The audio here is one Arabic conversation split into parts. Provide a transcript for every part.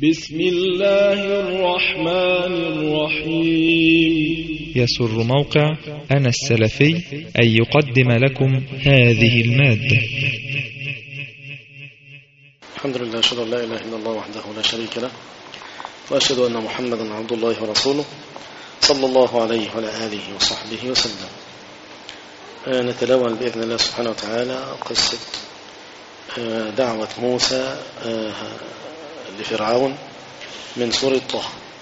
بسم الله الرحمن الرحيم. يسر موقع أنا السلفي أن يقدم لكم هذه المادة. الحمد لله، أشهد أن لا إله إلا الله وحده لا شريك له، وأشهد أن محمدا عبد الله ورسوله صلى الله عليه وعلى آله وصحبه وسلم. نتلون بإذن الله سبحانه وتعالى قصة دعوة موسى لفرعون من سورة طه.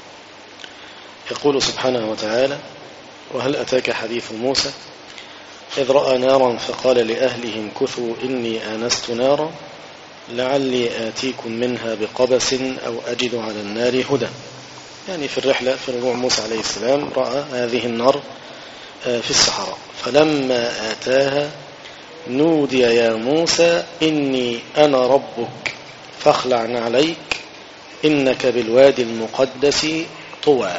يقول سبحانه وتعالى: وهل أتاك حديث موسى إذ رأى نارا فقال لأهلهم كثوا إني آنست نارا لعلي آتيكم منها بقبس أو أجد على النار هدى. يعني في الرحلة في رجوع موسى عليه السلام رأى هذه النار في الصحراء، فلما آتاها نودي يا موسى إني أنا ربك فاخلع عليك إنك بالوادي المقدس طوى.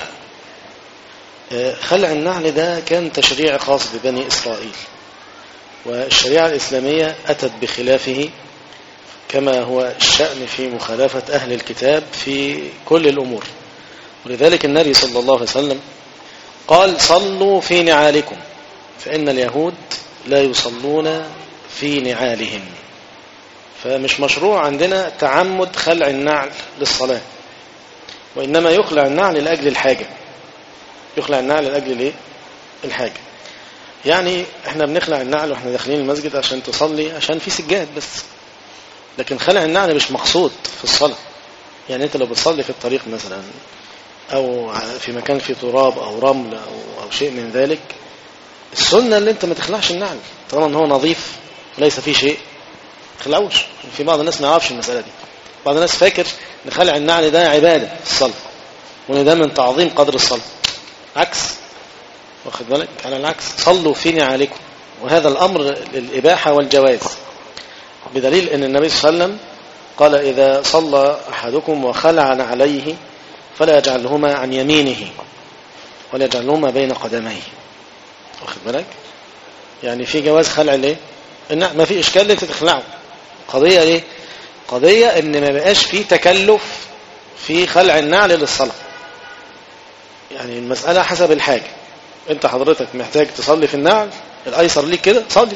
خلع النعل ده كان تشريع خاص ببني إسرائيل، والشريعة الإسلامية أتت بخلافه كما هو الشأن في مخالفة أهل الكتاب في كل الأمور. ولذلك النبي صلى الله عليه وسلم قال: صلوا في نعالكم، فإن اليهود لا يصلون في نعالهم. فمش مشروع عندنا تعمد خلع النعل للصلاة، وإنما يخلع النعل لأجل الحاجة. يخلع النعل لأجل الحاجة. يعني احنا بنخلع النعل واحنا داخلين المسجد عشان تصلي، عشان في سجاد بس، لكن خلع النعل مش مقصود في الصلاة. يعني انت لو بتصلي في الطريق مثلا او في مكان فيه تراب او رمل او شيء من ذلك، السنة اللي انت ما تخلعش النعل طالما ان هو نظيف وليس فيه شيء، خلعوش. في بعض الناس ما يعرفش المسألة دي. بعض الناس فاكر ان خلع النعل ده عبادة في الصلاة، وان ده من تعظيم قدر الصلاة. عكس، واخد بالك؟ على العكس، صلوا في نعالكم، وهذا الأمر للإباحة والجواز، بدليل ان النبي صلى الله عليه وسلم قال: إذا صلى أحدكم وخلع عليه فلا يجعلهما عن يمينه ولا يجعلهما بين قدميه. واخد بالك؟ يعني في جواز خلع ليه؟ ما في إشكال انت تخلعه. قضية ليه؟ قضية ان ما بقاش فيه تكلف في خلع النعل للصلاة. يعني المسألة حسب الحاجة. انت حضرتك محتاج تصلي في النعل الأيسر ليك كده صلي.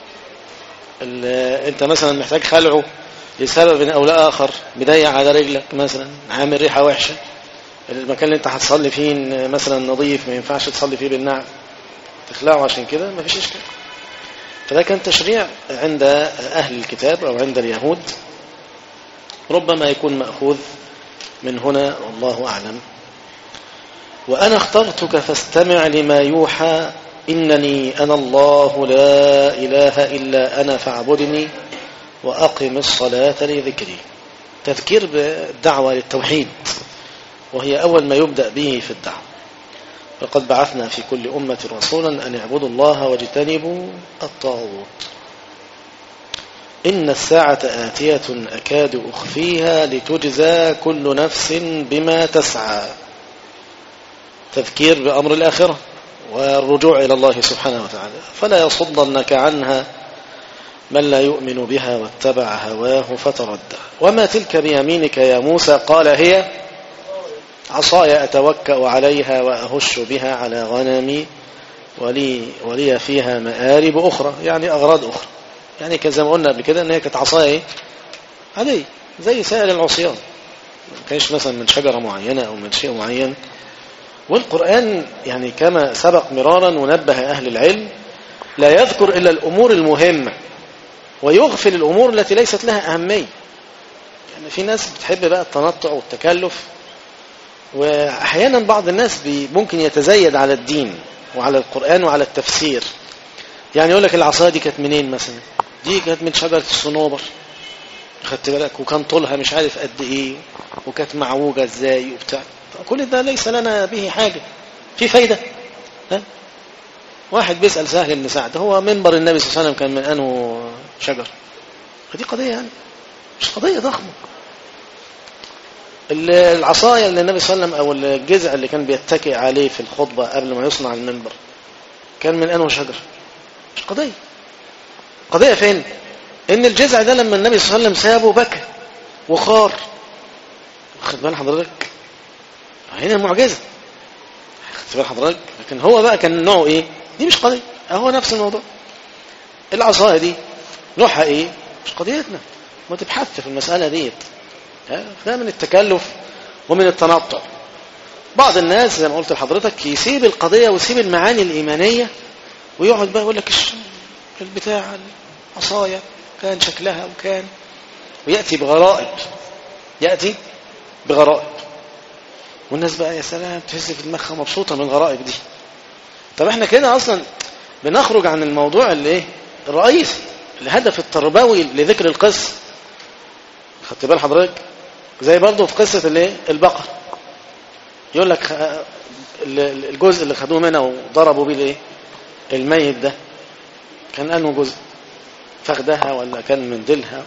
انت مثلا محتاج خلعه لسبب او لآخر، بضيق على رجلك مثلا، عامل ريحة وحشة، المكان اللي انت هتصلي فيه مثلا نظيف ما ينفعش تصلي فيه بالنعل، تخلعه عشان كده ما فيش اشكال. فده كان تشريع عند أهل الكتاب أو عند اليهود، ربما يكون مأخوذ من هنا والله أعلم. وأنا اخترتك فاستمع لما يوحى إنني أنا الله لا إله إلا أنا فاعبدني وأقم الصلاة لذكري. تذكير بالدعوة للتوحيد، وهي أول ما يبدأ به في الدعوة. فقد بعثنا في كل أمة رسولا أن يعبدوا الله واجتنبوا الطاغوت. إن الساعة آتية أكاد أخفيها لتجزى كل نفس بما تسعى. تذكير بأمر الآخرة والرجوع إلى الله سبحانه وتعالى. فلا يصدنك عنها من لا يؤمن بها واتبع هواه فتردى. وما تلك بيمينك يا موسى؟ قال: هي عصاي أتوكأ عليها وأهش بها على غنمي ولي فيها مآرب أخرى، يعني أغراض أخرى. يعني كذا ما قلنا قبل كده أن هي كانت عصاية عادية زي سائر العصيان، ما كانش مثلا من شجرة معينة أو من شيء معين. والقرآن يعني كما سبق مرارا ونبه أهل العلم لا يذكر إلا الأمور المهمة ويغفل الأمور التي ليست لها أهمية. يعني في ناس بتحب بقى التنطع والتكلف، وأحيانا بعض الناس ممكن يتزيد على الدين وعلى القرآن وعلى التفسير. يعني يقول لك العصاية دي كانت منين مثلا؟ دي كانت من شجرة الصنوبر، خدت بالك؟ وكان طولها مش عارف قد ايه، وكانت معوجة ازاي وبتاع. كل ده ليس لنا به حاجة، في فايدة؟ ها؟ واحد بيسأل سهل بن سعد، هو منبر النبي صلى الله عليه وسلم كان من أنه شجر؟ هذه قضية يعني مش قضية ضخمة. العصاية اللي النبي صلى الله عليه وسلم أو الجذع اللي كان بيتكئ عليه في الخطبة قبل ما يصنع المنبر كان من أنه شجر؟ مش قضية. قضية فين؟ إن الجذع ده لما النبي صلى الله عليه وسلم سابه بكى وخار، خد بال حضرتك، هنا معجزة، خد بال حضرتك. لكن هو بقى كان نوعه ايه؟ دي مش قضية، هو نفس الموضوع. العصاية دي نوعها ايه؟ مش قضيتنا، ما تبحث في المسألة ديت. ده من التكلف ومن التنطع. بعض الناس زي ما قلت لحضرتك يسيب القضية ويسيب المعاني الإيمانية ويقعد بقى يقول لك البتاع العصاية كان شكلها وكان، ويأتي بغرائب، يأتي بغرائب، والناس بقى يا سلام تحس في دماغها مبسوطة من الغرائب دي. طب احنا كده أصلا بنخرج عن الموضوع اللي ايه الرئيسي، الهدف التربوي لذكر القصة. خدت بال حضرتك؟ زي برضه في قصة الايه البقر، يقول لك الجزء اللي خدوه منها وضربوا بيه الايه الميت ده كان انه جزء، فخدها ولا كان من ديلها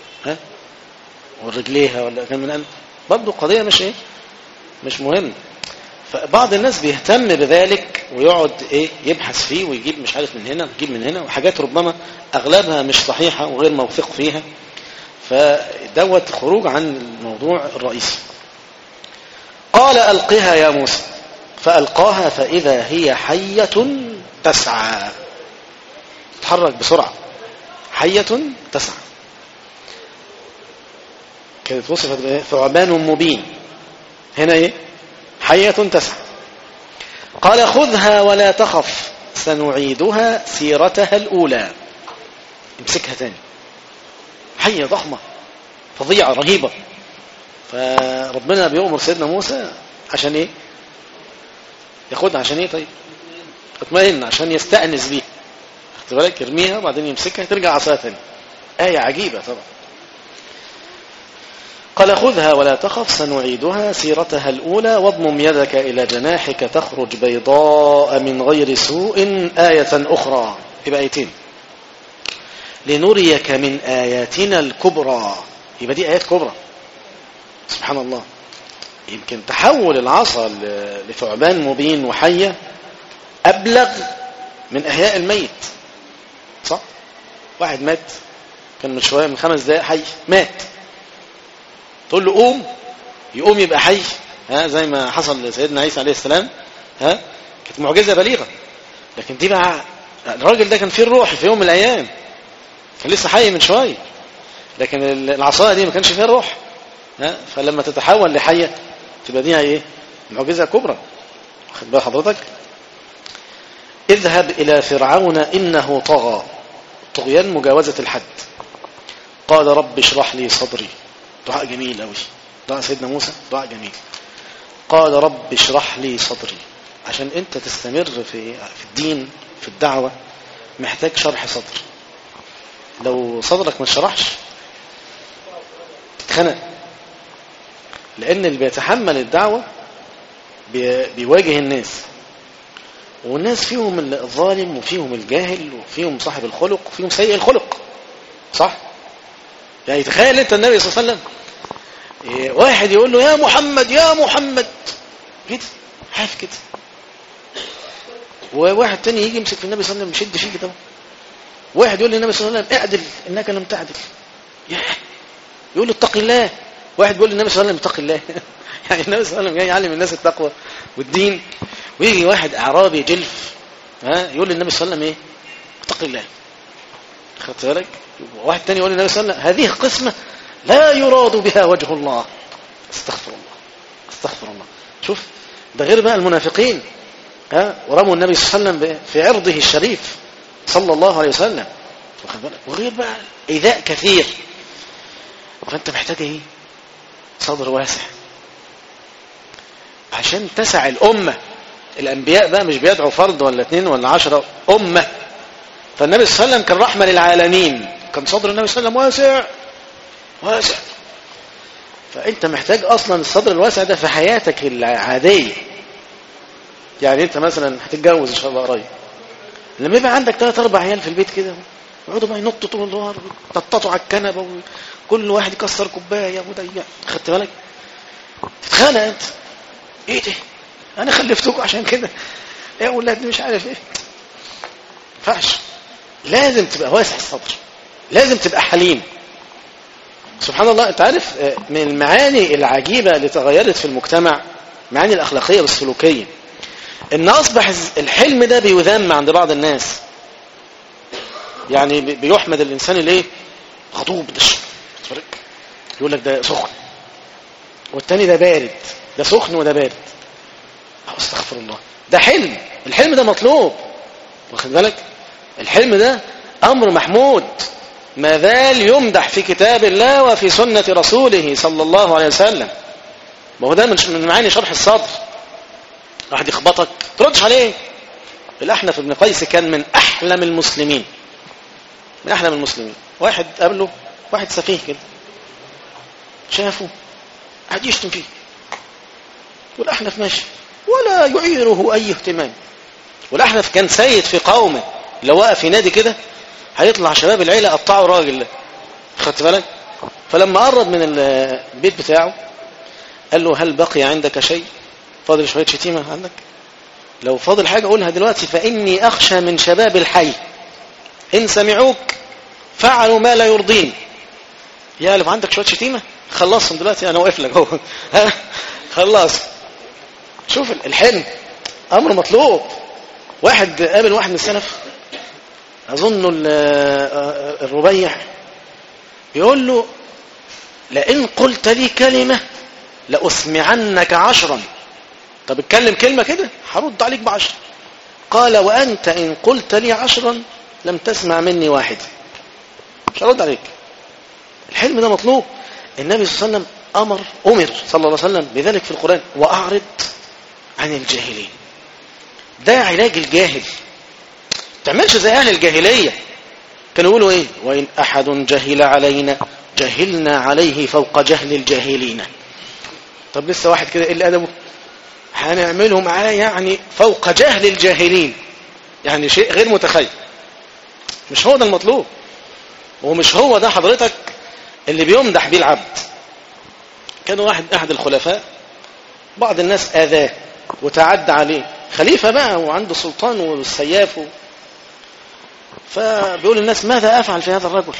ورجليها ولا كان من برضه قضية مش ايه مش مهم. فبعض الناس بيهتم بذلك ويقعد ايه يبحث فيه ويجيب مش عارف من هنا ويجيب من هنا، وحاجات ربما اغلبها مش صحيحة وغير موثق فيها، فدوت خروج عن الموضوع الرئيسي. قال ألقها يا موسى، فألقاها فإذا هي حية تسعى، تتحرك بسرعة، حية تسعى، كانت وصفت بإيه؟ ثعبان مبين، هنا إيه حية تسعى. قال خذها ولا تخف سنعيدها سيرتها الأولى، امسكها تاني، حية ضخمة فظيعة رهيبة. فربنا بيؤمر سيدنا موسى عشان ايه ياخدها، عشان ايه طيب اطمئن، عشان يستأنس بيها، خد بالك، يرميها وبعدين يمسكها ترجع عصاها تاني. آية عجيبة طبعا. قال خذها ولا تخف سنعيدها سيرتها الأولى واضمم يدك إلى جناحك تخرج بيضاء من غير سوء آية أخرى، يبقى آيتين، لنريك من آياتنا الكبرى، يبقى دي آيات كبرى. سبحان الله، يمكن تحول العصا لثعبان مبين وحية أبلغ من إحياء الميت، صح؟ واحد مات كان من شوية من 5 دقائق حي، مات، تقول له قوم يقوم يبقى حي، زي ما حصل لسيدنا عيسى عليه السلام، كانت معجزة بليغة. لكن دي بقى الراجل ده كان فيه الروح في يوم من الأيام، كان لسه حي من شوية، لكن العصاية دي ما كانش فيها الروح، فلما تتحول لحية تبقى دي ايه معجزة كبرى. خد بال حضرتك. اذهب إلى فرعون إنه طغى، طغيان مجاوزة الحد. قال رب اشرح لي صدري، دعاء جميل قوي، دعاء سيدنا موسى دعاء جميل. قال رب اشرح لي صدري، عشان انت تستمر في الدين في الدعوة محتاج شرح صدر. لو صدرك ما شرحش تتخنق، لأن اللي بيتحمل الدعوة بيواجه الناس، والناس فيهم الظالم وفيهم الجاهل وفيهم صاحب الخلق وفيهم سيء الخلق، صح؟ يعني تخيل انت النبي صلى الله عليه وسلم واحد يقول له يا محمد يا محمد كده حاف كده، وواحد تاني يجي يمسك في النبي صلى الله عليه وسلم يشد فيه كده، واحد يقول للنبي صلى الله عليه وسلم اعدل انك لم تعدل، يقول له اتق الله، واحد بيقول للنبي صلى الله عليه وسلم اتق الله يعني النبي صلى الله عليه وسلم جاي يعلم الناس التقوى والدين، ويجي واحد اعرابي جلف يقول للنبي صلى الله عليه وسلم ايه اتق الله. خدت بالك؟ واحد تاني يقول للنبي صلى الله عليه وسلم هذه قسمة لا يراد بها وجه الله، استغفر الله استغفر الله. شوف ده غير بقى المنافقين ورموا النبي صلى الله عليه وسلم في عرضه الشريف صلى الله عليه وسلم، واخد بالك، وغير بقى ايذاء كثير. فانت محتاج ايه صدر واسع عشان تسع الامه. الانبياء بقى مش بيدعوا فرد ولا 2 ولا 10، امه. فالنبي صلى الله عليه وسلم كان رحمه للعالمين، كان صدر النبي صلى الله عليه وسلم واسع واسع. فانت محتاج اصلا الصدر الواسع ده في حياتك العاديه. يعني انت مثلا هتتجوز ان شاء الله قريب، لما يبقى عندك 3-4 عيال في البيت كده يقعدوا بقى ينطوا طول النهار ويتططوا على الكنبه وكل واحد يكسر كوبايه وضيع، خدت بالك؟ تتخانق انت، ايه ده انا خلفتكم عشان كده يا اولاد مش عارف ايه. ما ينفعش، لازم تبقى واسع الصدر، لازم تبقى حليم. سبحان الله. انت عارف من المعاني العجيبة اللي تغيرت في المجتمع، معاني الأخلاقية والسلوكية، ان أصبح الحلم ده بيذم عند بعض الناس. يعني بيحمد الإنسان اللي خطوب ده، يقول لك ده سخن، والتاني ده بارد، ده سخن وده بارد. استغفر الله، ده حلم. الحلم ده مطلوب، واخد بالك؟ الحلم ده أمر محمود، ما زال يمدح في كتاب الله وفي سنة رسوله صلى الله عليه وسلم. ما هو ده من معاني شرح الصدر. واحد يخبطك تردش عليه. الأحنف بن قيس كان من أحلم المسلمين، من أحلم المسلمين. واحد قابله، واحد سفيه كده، شافه قاعد يشتم فيه، والأحنف ماشي ولا يعيره أي اهتمام. والأحنف كان سيد في قومه، لو وقف في نادي كده هيطلع شباب العيلة قطعوا راجل، خدت بالك؟ فلما قرب من البيت بتاعه قال له هل بقي عندك شيء؟ فاضل شوية شتيمة عندك؟ لو فاضل حاجة قولها دلوقتي، فإني أخشى من شباب الحي إن سمعوك فعلوا ما لا يرضين. يا لو عندك شوية شتيمة خلصهم دلوقتي، أنا واقف لك اهو. خلاص. شوف الحلم أمر مطلوب. واحد قابل واحد من السلف، أظن الربيع، يقول له لئن قلت لي كلمة لأسمعنك 10. طب اتكلم كلمة كده هرد عليك ب10. قال وأنت إن قلت لي 10 لم تسمع مني 1، مش هرد عليك. الحلم ده مطلوب. النبي صلى الله عليه وسلم أمر صلى الله عليه وسلم بذلك في القرآن، وأعرض عن الجاهلين. ده علاج الجاهل. تعملش زي أهل الجاهلية، كانوا يقولوا إيه؟ وإن أحد جهل علينا جهلنا عليه فوق جهل الجاهلين. طب لسه واحد كده إيه أدبه؟ هنعمله معاه يعني فوق جهل الجاهلين، يعني شيء غير متخيل. مش هو ده المطلوب، ومش هو ده حضرتك اللي بيمدح بيه العبد. كان أحد الخلفاء، بعض الناس آذاه وتعدى عليه، خليفة بقى وعنده سلطان والسياف، فبيقول الناس ماذا أفعل في هذا الرجل؟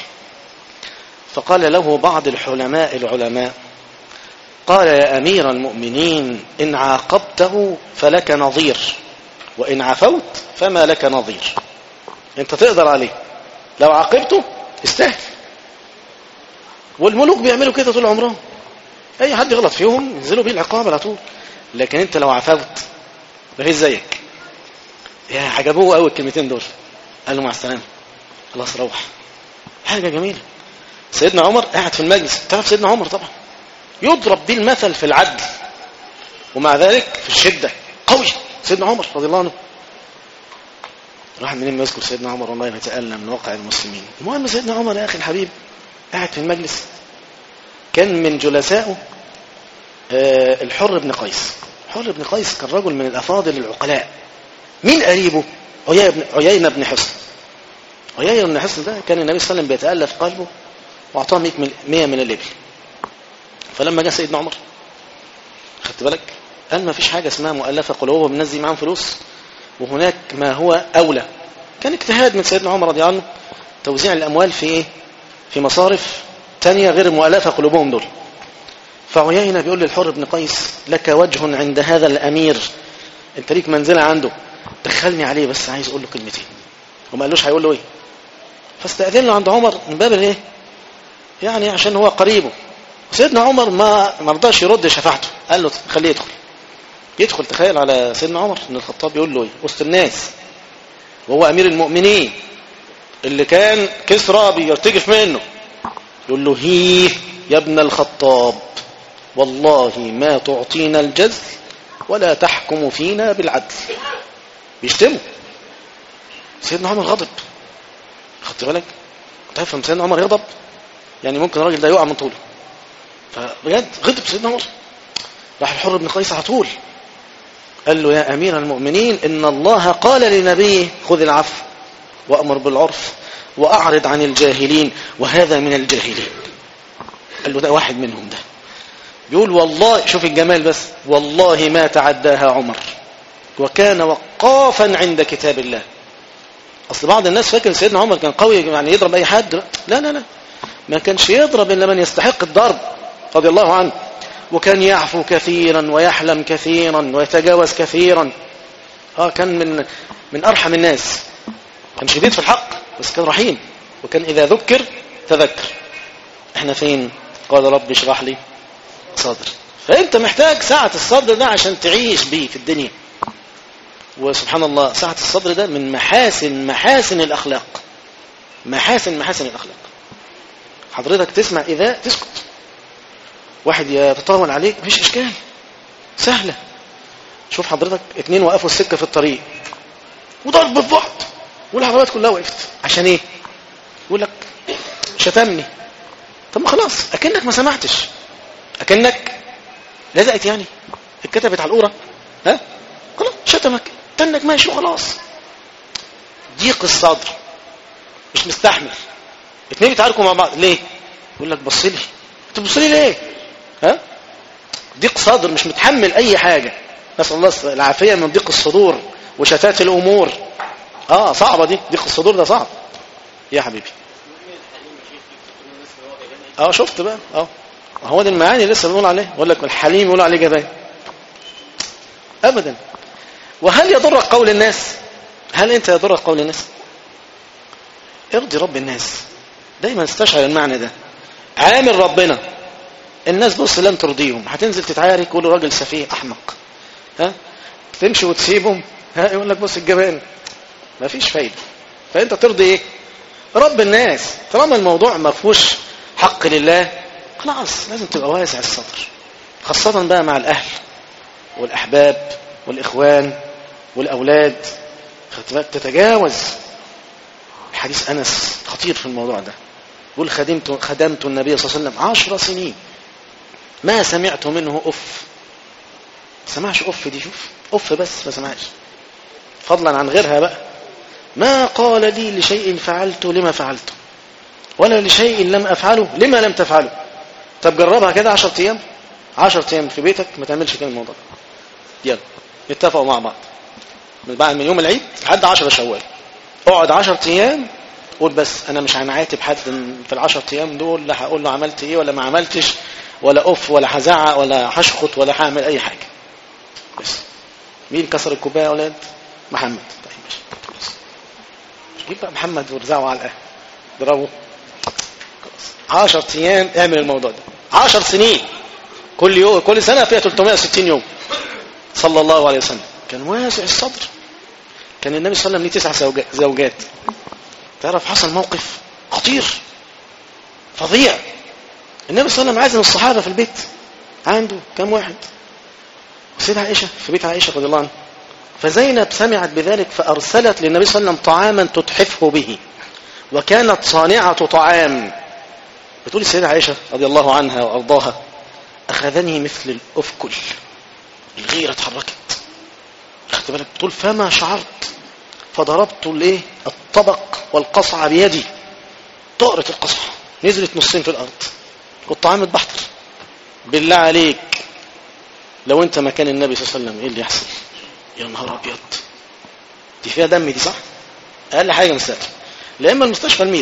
فقال له بعض العلماء قال يا أمير المؤمنين إن عاقبته فلك نظير، وإن عفوت فما لك نظير. أنت تقدر عليه، لو عاقبته استاهل. والملوك بيعملوا كده طول عمرهم، أي حد يغلط فيهم ينزلوا بيه العقاب على طول. لكن أنت لو عفوت مفيش زيك. يا عجبوه قوي الكلمتين دول، قال له مع السلامة، خلاص روح. حاجة جميلة. سيدنا عمر قاعد في المجلس، تعرف سيدنا عمر طبعا يضرب بيه المثل في العدل، ومع ذلك في الشدة قوي. سيدنا عمر رضي الله عنه، راح منين ما يذكر سيدنا عمر والله يتألم من واقع المسلمين. المهم سيدنا عمر يا أخي الحبيب قاعد في المجلس، كان من جلسائه الحر بن قيس. الحر بن قيس كان رجل من الأفاضل العقلاء. مين قريبه؟ عيينة بن حصن. عيينة بن حصن ده كان النبي صلى الله عليه وسلم بيتألف قلبه وأعطاه 100 من الإبل. فلما جاء سيدنا عمر، خدت بالك، قال ما فيش حاجة اسمها مؤلفة قلوبهم، الناس دي معاهم فلوس، وهناك ما هو أولى. كان اجتهاد من سيدنا عمر رضي الله عنه توزيع الأموال في مصارف تانية غير مؤلفة قلوبهم دول. فعيينة بيقول للحر بن قيس لك وجه عند هذا الأمير، انت ليك منزلة عنده، دخلني عليه بس عايز اقول له كلمتين. وما قالوش هيقول له ايه، فاستأذن له عند عمر من باب الايه، يعني عشان هو قريبه. سيدنا عمر ما رضاش يرد شفاعته، قال له خليه يدخل. تخيل على سيدنا عمر ان الخطاب يقول له ايه وسط الناس، وهو امير المؤمنين اللي كان كسرى بيرتجف منه، يقول له هيه يا ابن الخطاب والله ما تعطينا الجزل ولا تحكم فينا بالعدل. بيشتموا. سيدنا عمر غضب، خدت بالك؟ تفهم سيدنا عمر يغضب يعني ممكن الراجل ده يقع من طوله. فبجد غضب سيدنا عمر. راح الحر بن قيس على طول قال له يا أمير المؤمنين إن الله قال لنبيه خذ العفو وأمر بالعرف وأعرض عن الجاهلين وهذا من الجاهلين. قال له ده واحد منهم. ده بيقول والله، شوف الجمال بس، والله ما تعداها عمر وكان وقافا عند كتاب الله. أصل بعض الناس فاكر سيدنا عمر كان قوي يعني يضرب أي حد. لا لا لا، ما كانش يضرب إلا من يستحق الضرب رضي الله عنه، وكان يعفو كثيرا ويحلم كثيرا ويتجاوز كثيرا. كان من أرحم الناس، كان شديد في الحق بس كان رحيم، وكان إذا ذكر تذكر. احنا فين؟ قال رب اشرح لي صدري. فأنت محتاج ساعة الصدر ده عشان تعيش بيه في الدنيا. وسبحان الله ساعة الصدر ده من محاسن الأخلاق، محاسن الأخلاق. حضرتك تسمع إذا تسكت، واحد يتطاول عليك مفيش إشكال، سهلة. شوف حضرتك 2 وقفوا السكة في الطريق وضرب في بعض والعربيات كلها وقفت، عشان ايه؟ يقول لك شتمني. طب ما خلاص، أكنك ما سمعتش، أكنك لزقت يعني اتكتبت على القورة، خلاص شتمك تنك ماشي وخلاص. ضيق الصدر، مش مستحمل. 2 بيتعاركوا مع بعض ليه؟ يقول لك بص لي، انت بص لي ليه؟ ضيق صدر، مش متحمل اي حاجه. نسال الله العافيه من ضيق الصدور وشتات الامور. صعبه دي، ضيق الصدور ده صعب يا حبيبي. شفت بقى، هو دي المعاني لسه بنقول عليه. يقول لك الحليم يقول عليه جبان ابدا. وهل يضرك قول الناس؟ هل انت يضرك قول الناس؟ ارضي رب الناس، دايما استشعر المعنى ده. عامل ربنا، الناس بص لن ترضيهم، هتنزل تتعارك يقولوا راجل سفيه احمق، تمشي وتسيبهم يقول لك بص الجبان، ما فيش فايده. فانت ترضي ايه؟ رب الناس. طالما الموضوع ما فيهوش حق لله خلاص لازم تبقى واسع الصدر، خاصه بقى مع الاهل والاحباب والاخوان والاولاد، تتجاوز. حديث انس خطير في الموضوع ده، يقول خدمت النبي صلى الله عليه وسلم 10 سنين ما سمعت منه اف. سمعش اف دي، شوف اف بس ما سمعش، فضلا عن غيرها بقى. ما قال لي لشيء فعلته لما فعلته، ولا لشيء لم افعله لما لم تفعله. طب جربها كده 10 ايام، 10 ايام في بيتك ما تعملش كده الموضوع. يلا نتفقوا مع بعض من يوم العيد لحد 10 شوال، اقعد 10 ايام قول بس انا مش هنعاتب حد في ال10 ايام دول، لا هقول له عملت ايه ولا ما عملتش، ولا اوف ولا هزعق ولا هشخط ولا هعمل اي حاجه. بس مين كسر الكوبايه يا اولاد؟ محمد. طيب ماشي خلاص، جيب بقى محمد ورزعه على القهوه، ضربه. خلاص 10 ايام اعمل الموضوع ده. 10 سنين كل يوم، كل سنه فيها 360 يوم صلى الله عليه وسلم. كان واسع الصدر. كان النبي صلى الله عليه وسلم ليه 9 زوجات. تعرف حصل موقف خطير فظيع. النبي صلى الله عليه وسلم عازم الصحابه في البيت، عنده كم واحد؟ سيدة عائشه في بيت عائشه رضي الله عنها. فزينب سمعت بذلك فارسلت للنبي صلى الله عليه وسلم طعاما تتحفه به، وكانت صانعه طعام. بتقول السيدة عائشه رضي الله عنها وارضاها: اخذني مثل الافكل، الغيره اتحركت، خدت بالك؟ بتقول فما شعرت فضربت الايه الطبق والقصعه بيدي، طارت القصعه نزلت نصين في الارض والطعام اتبحتر. بالله عليك لو انت مكان النبي صلى الله عليه وسلم ايه اللي يحصل؟ يا نهار ابيض، دي فيها دم دي، صح؟ اقل حاجه مستقبل، لا اما المستشفى المير.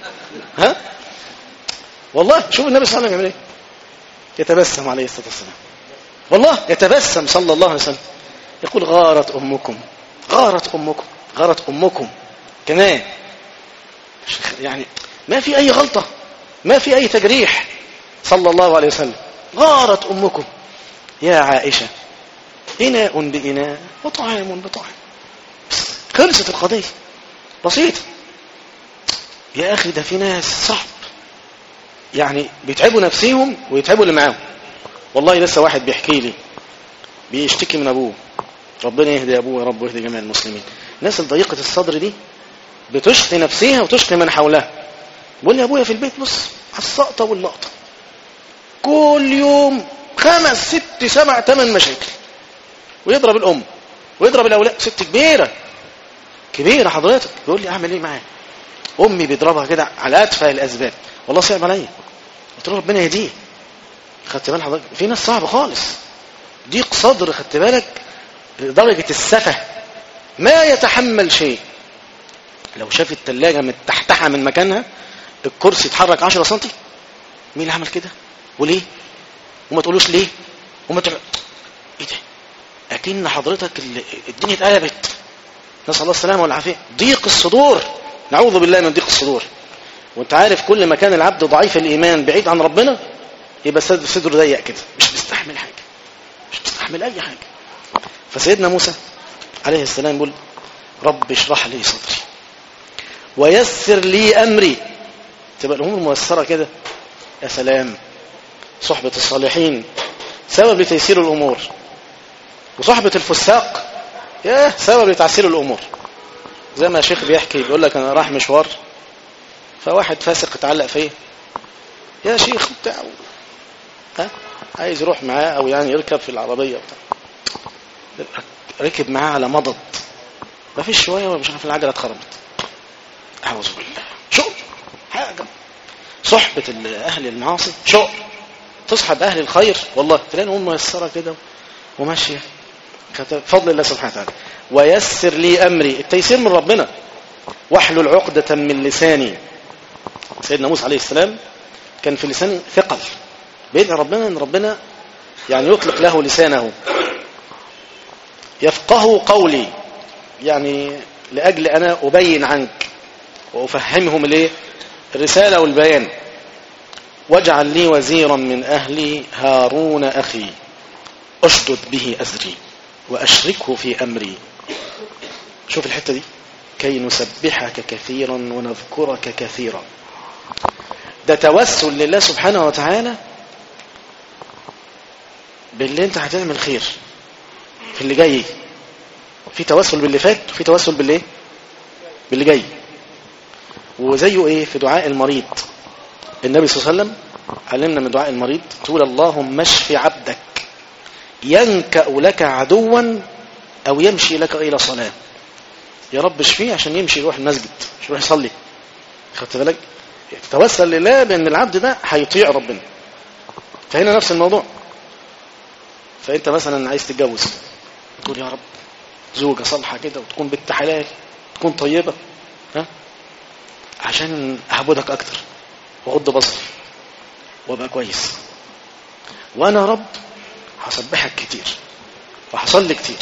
والله شوف النبي صلى الله عليه وسلم يعمل ايه، يتبسم عليه الصلاه والسلام، والله يتبسم صلى الله عليه وسلم، يقول غارت امكم، غارت امكم، غارت امكم كمان. يعني ما في اي غلطه، ما في اي تجريح، صلى الله عليه وسلم. غارت امكم يا عائشه، اناء باناء وطعام بطعام، خلصت القضيه، بسيطه. يا اخي ده في ناس صعب، يعني بيتعبوا نفسيهم ويتعبوا اللي معاهم. والله لسه واحد بيحكي لي بيشتكي من ابوه، ربنا يهدي ابوه يا رب ويهدي جميع المسلمين. الناس الضيقه الصدر دي بتشقي نفسها وتشقي من حولها. بقول لي ابويا في البيت بص على السقطه واللقطه، كل يوم 5 6 7 8 مشاكل، ويضرب الام ويضرب الاولاد، ست كبيره كبيره حضرتك. بيقول لي اعمل ايه معاه؟ امي بيضربها كده على اتفه الاسباب. والله صعب عليا، قلت له ربنا يهديه. خدت بال حضرتك؟ في ناس صعبه خالص، ضيق صدر، خدت بالك؟ درجه السفه، ما يتحمل شيء. لو شاف الثلاجه متحتحه من مكانها الكرسي يتحرك 10 سنتي؟ مين اللي عمل كده وليه؟ وما تقولوش ليه ايه ده؟ اكن حضرتك الدنيا اتقلبت، نسأل الله السلامه والعافيه. ضيق الصدور، نعوذ بالله من ضيق الصدور. وانت عارف كل ما كان العبد ضعيف الايمان بعيد عن ربنا يبقى صدره ضيق كده، مش بيستحمل حاجه، مش بيستحمل اي حاجه. فسيدنا موسى عليه السلام يقول رب اشرح لي صدري ويسر لي امري. تبقى الامور ميسره كده، يا سلام. صحبه الصالحين سبب لتيسير الامور، وصحبه الفساق يا سبب لتعسير الامور. زي ما شيخ بيحكي بيقول لك انا رايح مشوار، فواحد فاسق اتعلق فيه، يا شيخ بتاعه عايز يروح معاه او يعني يركب في العربيه بتاعه، ركب معاه على مضض، ما فيش شويه ومش عارف العجله اتخربت. اعوذ بالله. شؤم حاجه. صحبه اهل المعاصي شؤم. تصحب اهل الخير والله تلاقي الامور ميسره كده وماشيه بفضل الله سبحانه وتعالى. ويسر لي امري، التيسير من ربنا. واحلل عقده من لساني. سيدنا موسى عليه السلام كان في لسانه ثقل، بيدعي ربنا ان ربنا يعني يطلق له لسانه يفقه قولي، يعني لاجل انا ابين عنك وافهمهم الايه الرساله والبيان. واجعل لي وزيرا من اهلي هارون اخي اشدد به ازري واشركه في امري. شوف الحته دي، كي نسبحك كثيرا ونذكرك كثيرا. ده توسل لله سبحانه وتعالى باللي انت هتعمل خير في اللي جاي. في توسل باللي فات وفي توسل باللي جاي. وزيه ايه في دعاء المريض. النبي صلى الله عليه وسلم علمنا من دعاء المريض تقول اللهم اشف عبدك ينكأ لك عدوا او يمشي لك الى صلاة. يا رب اشفيه عشان يمشي يروح المسجد، مش يروح يصلي. خدت بالك؟ تتوسل لله بان العبد ده هيطيع ربنا. فهنا نفس الموضوع. فانت مثلا عايز تتجوز، تقول يا رب زوجة صالحة كده وتكون بنت حلال، تكون طيبة، عشان اعبدك اكتر واغض بصري وابقى كويس. وانا رب هسبحك كتير وهصلي كتير.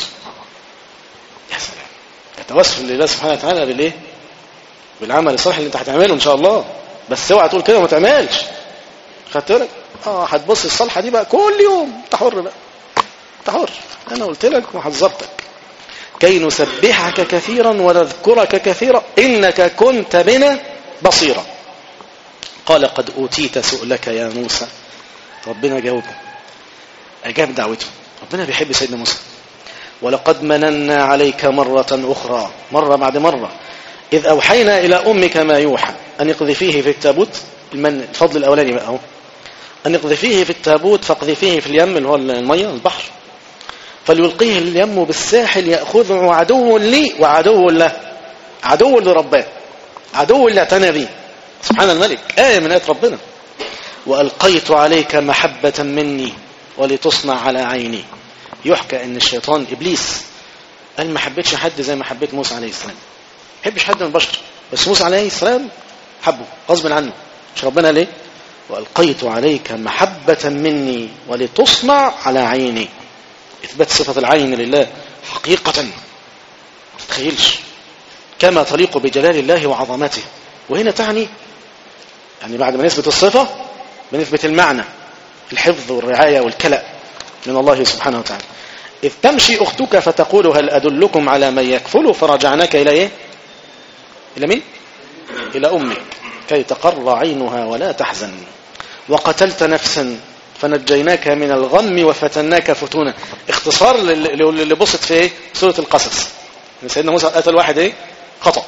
يا سلام. التوسل لله سبحانه وتعالى بالايه؟ بالعمل الصالح اللي انت هتعمله ان شاء الله. بس اوعى تقول كده وما تعملش. خدت بالك؟ هتبص الصالحه دي بقى كل يوم. انت حر بقى، انت حر. انا قلت لك وحذرتك. كي نسبحك كثيرا ونذكرك كثيرا انك كنت بنا بصيرا. قال قد اوتيت سؤلك يا موسى. ربنا جاوبه، اجاب دعوته. ربنا بيحب سيدنا موسى. ولقد مننا عليك مرة أخرى، مرة بعد مرة، إذ أوحينا إلى أمك ما يوحى أن اقذفيه في التابوت. الفضل الأولاني بقى هو أن اقذفيه في التابوت فاقذفيه في اليم اللي هو المية البحر، فليلقيه اليم بالساحل يأخذه عدو لي وعدو له. عدو لرباه، عدو اللي اعتنى به. سبحان الملك. آية من آيات ربنا. وألقيت عليك محبة مني ولتصنع على عيني. يحكى ان الشيطان ابليس قال ما حبيتش حد زي ما حبيت موسى عليه السلام. ما حبش حد من البشر، بس موسى عليه السلام حبه غصب عنه. مش ربنا ليه؟ والقيت عليك محبة مني ولتصنع على عيني. اثبات صفة العين لله حقيقة ما تتخيلش، كما تليق بجلال الله وعظمته. وهنا تعني يعني بعد ما نثبت الصفة بنثبت المعنى، الحفظ والرعاية والكلأ من الله سبحانه وتعالى. إذ تمشي أختك فتقول هل أدلكم على من يكفل فرجعناك إلى إيه؟ إلى مين؟ إلى أمك كي تقر عينها ولا تحزن. وقتلت نفسا فنجيناك من الغم وفتناك فتونا. اختصار اللي بصت في إيه؟ سورة القصص. سيدنا موسى قتل واحد إيه؟ خطأ.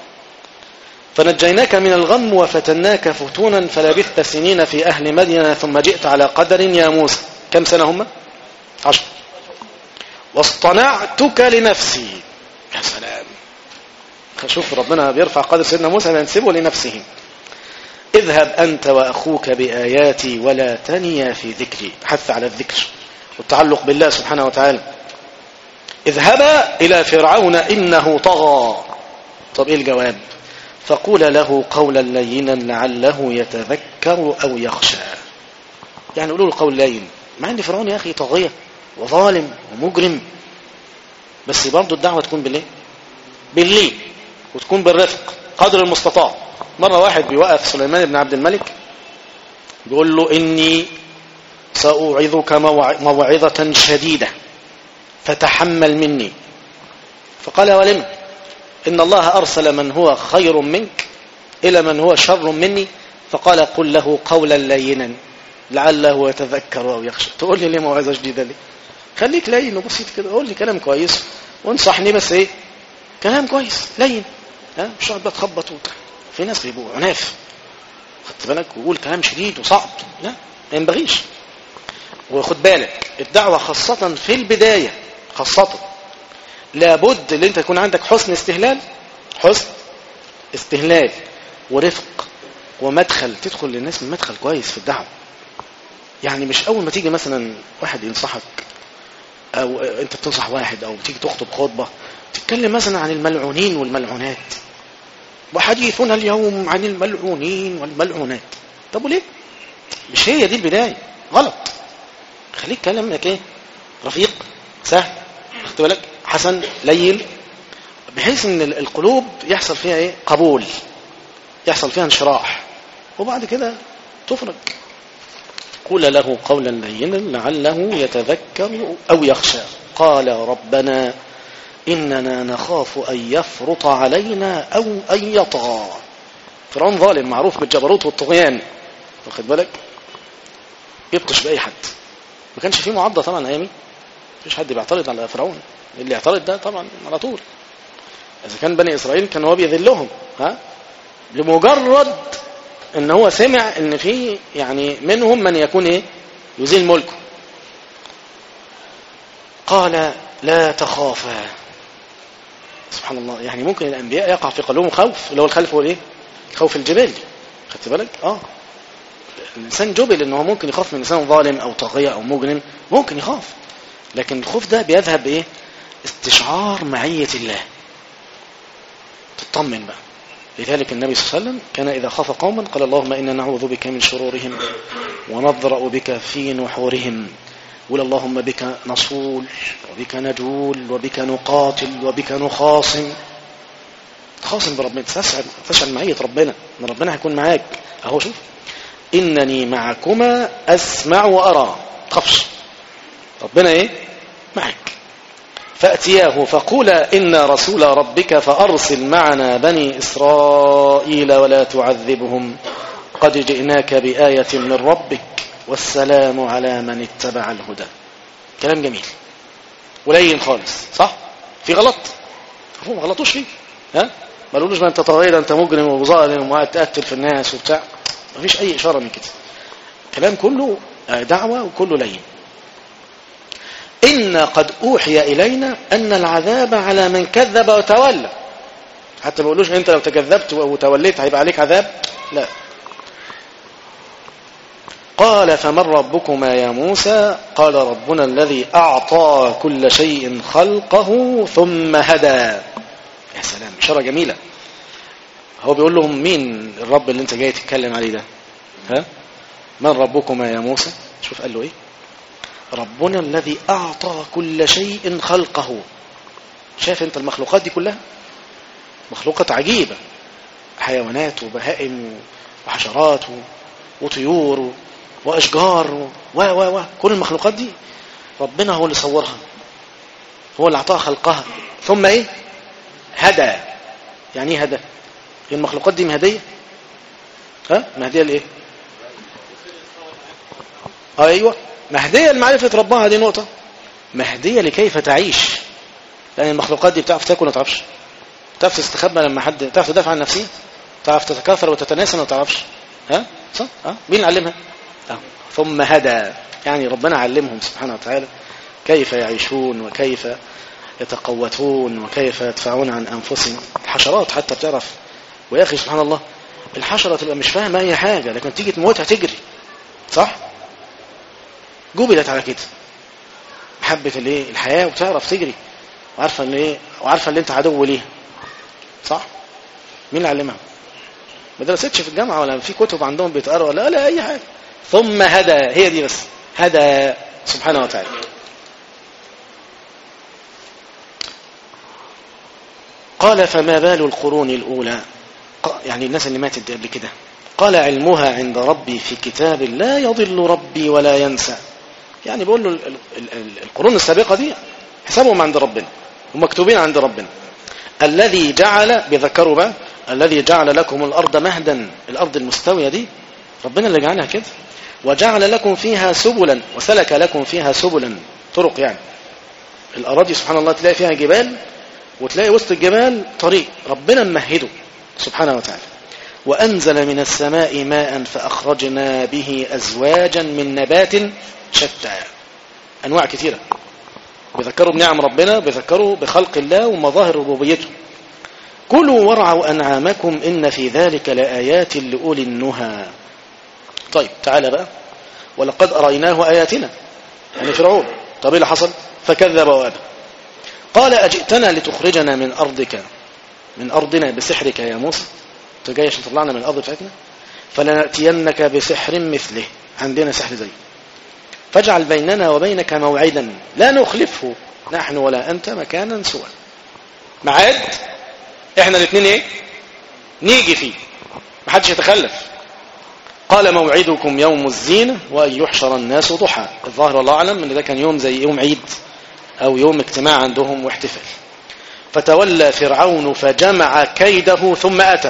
فنجيناك من الغم وفتناك فتونا فلبثت سنين في أهل مدين ثم جئت على قدر يا موسى. كم سنة هم؟ 10. واصطنعتك لنفسي. يا سلام. شوف ربنا بيرفع قدر سيدنا موسى وينسبه لنفسه. اذهب أنت وأخوك بآياتي ولا تنيا في ذكري. حث على الذكر والتعلق بالله سبحانه وتعالى. اذهبا إلى فرعون إنه طغى. طب إيه الجواب؟ فقول له قولا لينا لعله يتذكر أو يخشى. يعني قولوا له قول لين، مع ان فرعون يا أخي طاغية وظالم ومجرم، بس برضو الدعوة تكون باللين وتكون بالرفق قدر المستطاع. مرة واحد بيوقف سليمان بن عبد الملك بيقول له إني سأوعظك موعظة شديدة فتحمل مني. فقال ولم؟ إن الله أرسل من هو خير منك إلى من هو شر مني. فقال قل له قولا لينا لعله يتذكر أو يخشى. تقول لي ليه موعظة شديدة ليه؟ خليك لين وبسيط كده، قول لي كلام كويس وانصحني، بس ايه كلام كويس لين، مش هتقعد تخبط. في ناس بيبقوا عناف، خدت بالك، ويقول كلام شديد وصعب، لا ما ينبغيش. وخد بالك الدعوة خاصة في البداية خاصة لابد ان انت يكون عندك حسن استهلال ورفق ومدخل، تدخل للناس من مدخل كويس في الدعوة. يعني مش اول ما تيجي مثلا واحد ينصحك او انت بتنصح واحد او بتيجي تخطب خطبة تتكلم مثلا عن الملعونين والملعونات، وحديثنا اليوم عن الملعونين والملعونات. طب وليه؟ مش هي دي البداية، غلط. خليك كلامك ايه رفيق سهل، خدت بالك، حسن لين، بحيث ان القلوب يحصل فيها ايه قبول، يحصل فيها انشراح، وبعد كده تفرج. قول له قولا لينا لعله يتذكر أو يخشى. قال ربنا إننا نخاف أن يفرط علينا أو أن يطغى. فرعون ظالم معروف بالجبروت والطغيان، واخد بالك، يبطش بأي حد. ما كانش فيه معضة طبعا أيامي، مفيش حد بيعترض على فرعون، اللي يعترض ده طبعا على طول. إذا كان بني إسرائيل كان هو بيذلهم لمجرد ان هو سمع ان في يعني منهم من يكون ايه يزيل ملكه. قال لا تخافا. سبحان الله، يعني ممكن الانبياء يقع في قلوبهم خوف، اللي هو الخوف هو ايه خوف الجبال، خدت بالك. الانسان جبل ان هو ممكن يخاف من انسان ظالم او طاغية او مجرم، ممكن يخاف، لكن الخوف ده بيذهب بايه استشعار معية الله، تطمن بقى. لذلك النبي صلى الله عليه وسلم كان إذا خاف قوما قال اللهم إنا نعوذ بك من شرورهم ونضرأ بك في نحورهم. قل اللهم بك نصول وبك نجول وبك نقاتل وبك نخاصم. تخاصم بربنا، تشعر معية ربنا، ان ربنا هيكون معاك. اهو شوف إنني معكما أسمع وأرى، تخافش، ربنا ايه معك. فأتياه فقولا إنا رسول ربك فأرسل معنا بني إسرائيل ولا تعذبهم قد جئناك بآية من ربك والسلام على من اتبع الهدى. كلام جميل ولين خالص، صح؟ في غلط؟ هم غلطوش فيه، ما قالولوش ما انت طغير انت مجرم وظالم وتقتل في الناس وبتاع، ما فيش أي إشارة من كده. كلام كله دعوة وكله لين. إن قد أوحي إلينا أن العذاب على من كذب وتولى. حتى ما يقولوش أنت لو تكذبت وتوليت هيبقى عليك عذاب، لا. قال فمن ربكما يا موسى؟ قال ربنا الذي أعطى كل شيء خلقه ثم هدى. يا سلام، إشارة جميلة. هو بيقول لهم مين الرب اللي انت جاي تتكلم عليه ده؟ من ربكما يا موسى؟ شوف قال له ايه؟ ربنا الذي أعطى كل شيء خلقه. شايف انت المخلوقات دي كلها مخلوقات عجيبة، حيوانات وبهائم وحشرات وطيور وأشجار كل المخلوقات دي ربنا هو اللي صورها، هو اللي أعطاها خلقها. ثم ايه؟ هدى. يعني ايه هدى؟ المخلوقات دي مهدية، مهدية لإيه؟ أيوة، مهدية لمعرفة ربها، دي نقطة. مهدية لكيف تعيش، لأن المخلوقات دي بتعرف تاكل وما تعرفش، تعرف تستخبى لما حد، تعرف تدافع عن نفسها، تعرف تتكاثر وتتناسل وما تعرفش، صح؟ مين اللي علمها؟ ثم هدى، يعني ربنا علمهم سبحانه وتعالى كيف يعيشون وكيف يتقوتون وكيف يدفعون عن أنفسهم. الحشرات حتى بتعرف، ويا أخي سبحان الله الحشرة تبقى مش فاهمة أي حاجة، لكن تيجي تموتها تجري، صح؟ جبلت على كده، محبة الايه الحياة، وتعرف تجري، وعارفة ان ايه، وعارفة ان انت عدو ليها، صح؟ مين اللي علمها؟ ما درستش في الجامعة ولا في كتب عندهم بيتقروا ولا أي حاجة. ثم هدى، هي دي بس، هدى سبحانه وتعالى. قال فما بال القرون الأولى، يعني الناس اللي ماتت قبل كده. قال علمها عند ربي في كتاب لا يضل ربي ولا ينسى. يعني بيقول له القرون السابقة دي حسابهم عند ربنا ومكتوبين عند ربنا. الذي جعل، بذكروا بقى، الذي جعل لكم الأرض مهدا، الأرض المستوية دي ربنا اللي جعلها كده. وجعل لكم فيها سبلا، وسلك لكم فيها سبلا، طرق يعني. الأراضي سبحان الله تلاقي فيها جبال، وتلاقي وسط الجبال طريق ربنا ممهده سبحانه وتعالى. وأنزل من السماء ماء فأخرجنا به أزواجا من نبات شتى، أنواع كثيرة. بيذكروا بنعم ربنا، بيذكروا بخلق الله ومظاهر ربوبيته. كلوا وارعوا أنعامكم إن في ذلك لآيات لأولي النهى. طيب تعالى بقى، ولقد أريناه آياتنا، يعني فرعون. طب إيه اللي حصل؟ فكذب وأبى. قال أجئتنا لتخرجنا من أرضك، من أرضنا بسحرك يا موسى، أنت جاي عشان تطلعنا من الأرض بتاعتنا؟ فلنأتينك بسحر مثله، عندنا سحر زيه، فاجعل بيننا وبينك موعدا لا نخلفه نحن ولا أنت مكانا سوى. ميعاد احنا الاثنين ايه نيجي فيه، محدش يتخلف. قال موعدكم يوم الزينة وأن يحشر الناس ضحى. الظاهر والله أعلم ان ده كان يوم زي يوم عيد أو يوم اجتماع عندهم واحتفال. فتولى فرعون فجمع كيده ثم أتى.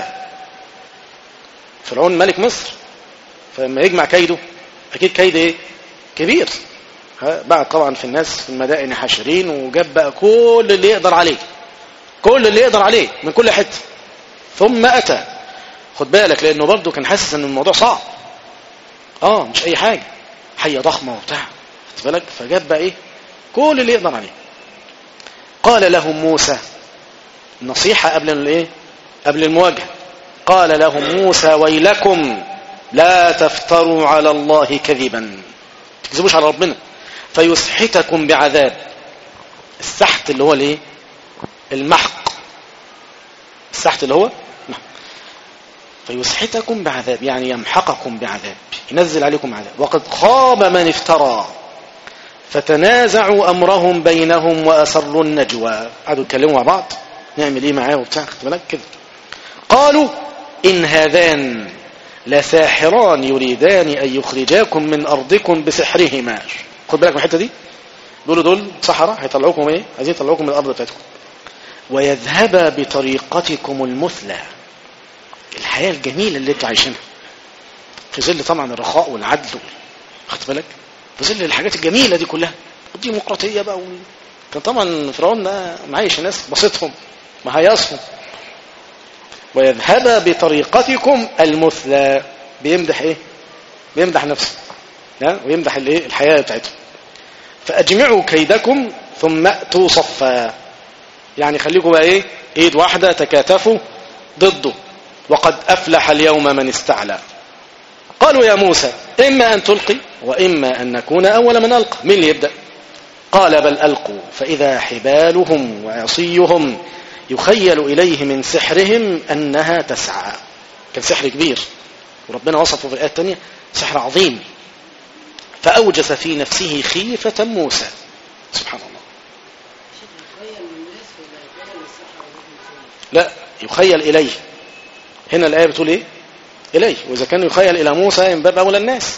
فرعون ملك مصر، فلما يجمع كيده أكيد كيد ايه كبير. بعد طبعا في الناس في المدائن حاشرين، وجاب بقى كل اللي يقدر عليه، كل اللي يقدر عليه من كل حته. ثم أتى، خد بالك لأنه برضه كان حاسس أن الموضوع صعب، مش أي حاجة، حية ضخمة وبتاع، خد بالك. فجاب بقى إيه كل اللي يقدر عليه. قال لهم موسى، نصيحة قبل الإيه قبل المواجهة. قال لهم موسى ويلكم لا تفتروا على الله كذبا، تكذبوش على ربنا، فيسحتكم بعذاب. السحت اللي هو الايه المحق، السحت اللي هو فيسحتكم بعذاب، يعني يمحقكم بعذاب، ينزل عليكم عذاب. وقد خاب من افترى. فتنازعوا أمرهم بينهم وأسروا النجوى، قعدوا يتكلموا مع بعض نعمل ايه معاه وبتاع، خد بالك كده. قالوا إن هذان لساحران يريدان أن يخرجاكم من أرضكم بسحرهما. خد بالك من الحتة دي، دول سحرة هيطلعوكم ايه، عايزين يطلعوكم من الأرض بتاعتكم. ويذهبا بطريقتكم المثلى، الحياة الجميلة اللي انتوا عايشينها في ظل طبعا الرخاء والعدل، خد بالك، في ظل الحاجات الجميلة دي كلها، الديمقراطية بقى كان طبعا فرعون معايش ناس بسيطهم مهيصهم. ويذهبا بطريقتكم المثلى، بيمدح ايه بيمدح نفسه ويمدح الايه الحياة بتاعته. فأجمعوا كيدكم ثم أتوا صفا، يعني خليكم بقى ايه ايد واحدة، تكاتفوا ضده. وقد أفلح اليوم من استعلى. قالوا يا موسى إما أن تلقي وإما أن نكون أول من ألقى. مين اللي يبدأ؟ قال بل ألقوا فإذا حبالهم وعصيهم يخيل إليه من سحرهم أنها تسعى. كان سحر كبير، وربنا وصفه في الآية الثانية سحر عظيم. فأوجس في نفسه خيفة موسى. سبحان الله. لا، يخيل إليه. هنا الآية بتقول إيه؟ إليه. وإذا كان يخيل إلى موسى من باب أولى الناس.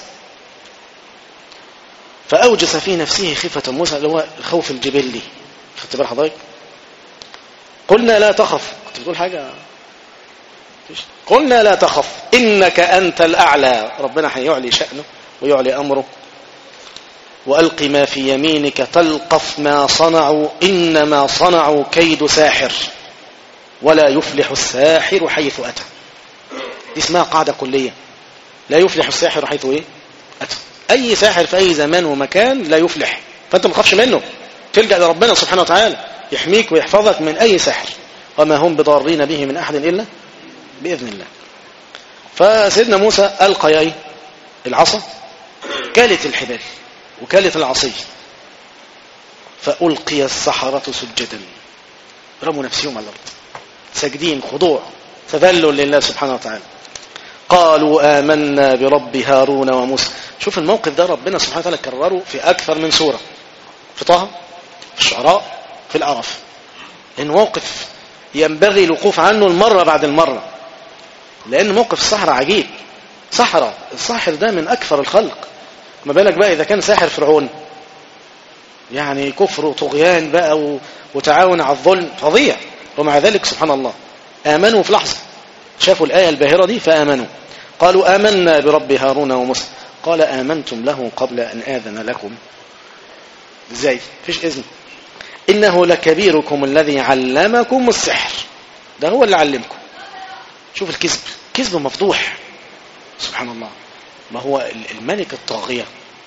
فأوجس في نفسه خيفة موسى، اللي هو الخوف الجبلي. خدت بال حضرتك؟ قلنا لا تخف. كنت بتقول حاجة؟ قلنا لا تخف إنك أنت الأعلى. ربنا هيعلي شأنه ويعلي أمره. وألق ما في يمينك تلقف ما صنعوا إنما صنعوا كيد ساحر ولا يفلح الساحر حيث أتى. دي اسمها قاعدة كلية، لا يفلح الساحر حيث ايه أتى. أي ساحر في أي زمان ومكان لا يفلح، فأنت ما تخافش منه، تلجأ لربنا سبحانه وتعالى يحميك ويحفظك من أي ساحر. وما هم بضارين به من أحد إلا بإذن الله. فسيدنا موسى ألقى ايه العصا، كالت الحبال وكالت العصي، فألقي السحرة سجدا، رموا نفسهم على الأرض ساجدين، خضوع، تذلل لله سبحانه وتعالى. قالوا آمنا برب هارون وموسى. شوف الموقف ده ربنا سبحانه وتعالى كرره في أكثر من سورة، في طه، في الشعراء، في الأعراف. إن موقف ينبغي الوقوف عنه المرة بعد المرة، لأن موقف السحرة عجيب. سحرة، الساحر ده من أكثر الخلق، ما بالك بقى إذا كان ساحر فرعون، يعني كفر وطغيان بقى وتعاون على الظلم فظيع. ومع ذلك سبحان الله آمنوا في لحظة، شافوا الآية الباهرة دي فآمنوا. قالوا آمنا برب هارون وموسى. قال آمنتم له قبل أن آذن لكم. ازاي؟ فيش إذن. إنه لكبيركم الذي علمكم السحر، ده هو اللي علمكم. شوف الكذب، كذب مفضوح سبحان الله. ما هو الملك الطاغية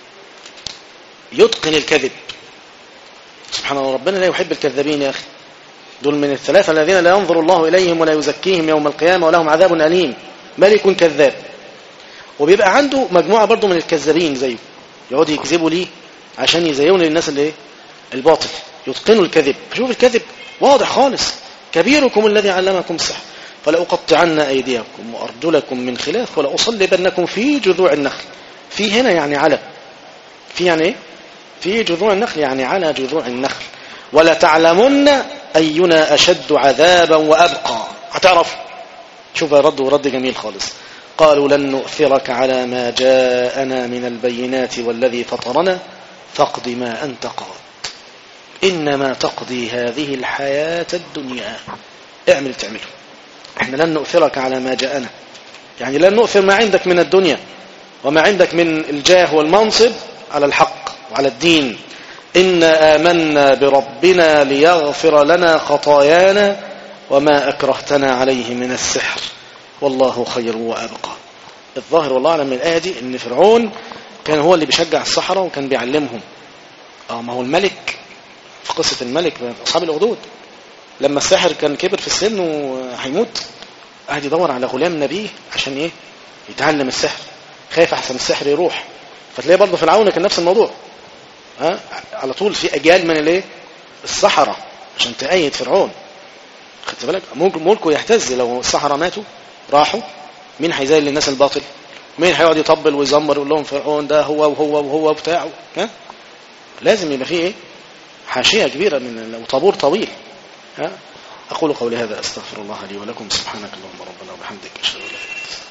يتقن الكذب سبحان الله. ربنا لا يحب الكذابين يا أخي، دول من الثلاثة الذين لا ينظر الله إليهم ولا يزكيهم يوم القيامة ولهم عذاب أليم. ملك كذاب، وبيبقى عنده مجموعة برضو من الكذابين زيه، يقعدوا يكذبوا ليه عشان يزينوا للناس اللي الباطل، يتقنوا الكذب. شوف الكذب واضح خالص. كبيركم الذي علمكم السحر فلأقطعن أيديكم وأرجلكم من خلاف ولأصلبنكم في جذوع النخل. في هنا يعني على، في يعني ايه؟ في جذوع النخل يعني على جذوع النخل. ولا تعلمن أينا أشد عذابا وأبقى. هتعرف. شوف رد جميل خالص. قالوا لن نؤثرك على ما جاءنا من البينات والذي فطرنا فاقض ما أنت قاض إنما تقضي هذه الحياة الدنيا. اعمل تعمله، احنا لن نؤثرك على ما جاءنا، يعني لن نؤثر ما عندك من الدنيا وما عندك من الجاه والمنصب على الحق وعلى الدين. إنا آمنا بربنا ليغفر لنا خطايانا وما أكرهتنا عليه من السحر والله خير وأبقى. الظاهر والله أعلم من الآية دي إن فرعون كان هو اللي بيشجع السحرة وكان بيعلمهم. ما هو الملك في قصة الملك أصحاب الأخدود، لما الساحر كان كبر في السن وهيموت قاعد يدور على غلام نبيه عشان ايه؟ يتعلم السحر، خايف احسن السحر يروح. فتلاقيه برضه فرعون كان نفس الموضوع، على طول في اجيال من الايه؟ السحرة عشان تأيد فرعون. خدت بالك؟ ملكه يهتز لو السحرة ماتوا راحوا، مين هيزين للناس الباطل؟ مين هيقعد يطبل ويزمر ويقول لهم فرعون ده هو وهو وهو بتاعه؟ لازم يبقى فيه ايه؟ حاشية كبيرة من وطابور طويل. أقول قولي هذا أستغفر الله لي ولكم. سبحانك اللهم ربنا وبحمدك أشهد أن لا إله إلا أنت.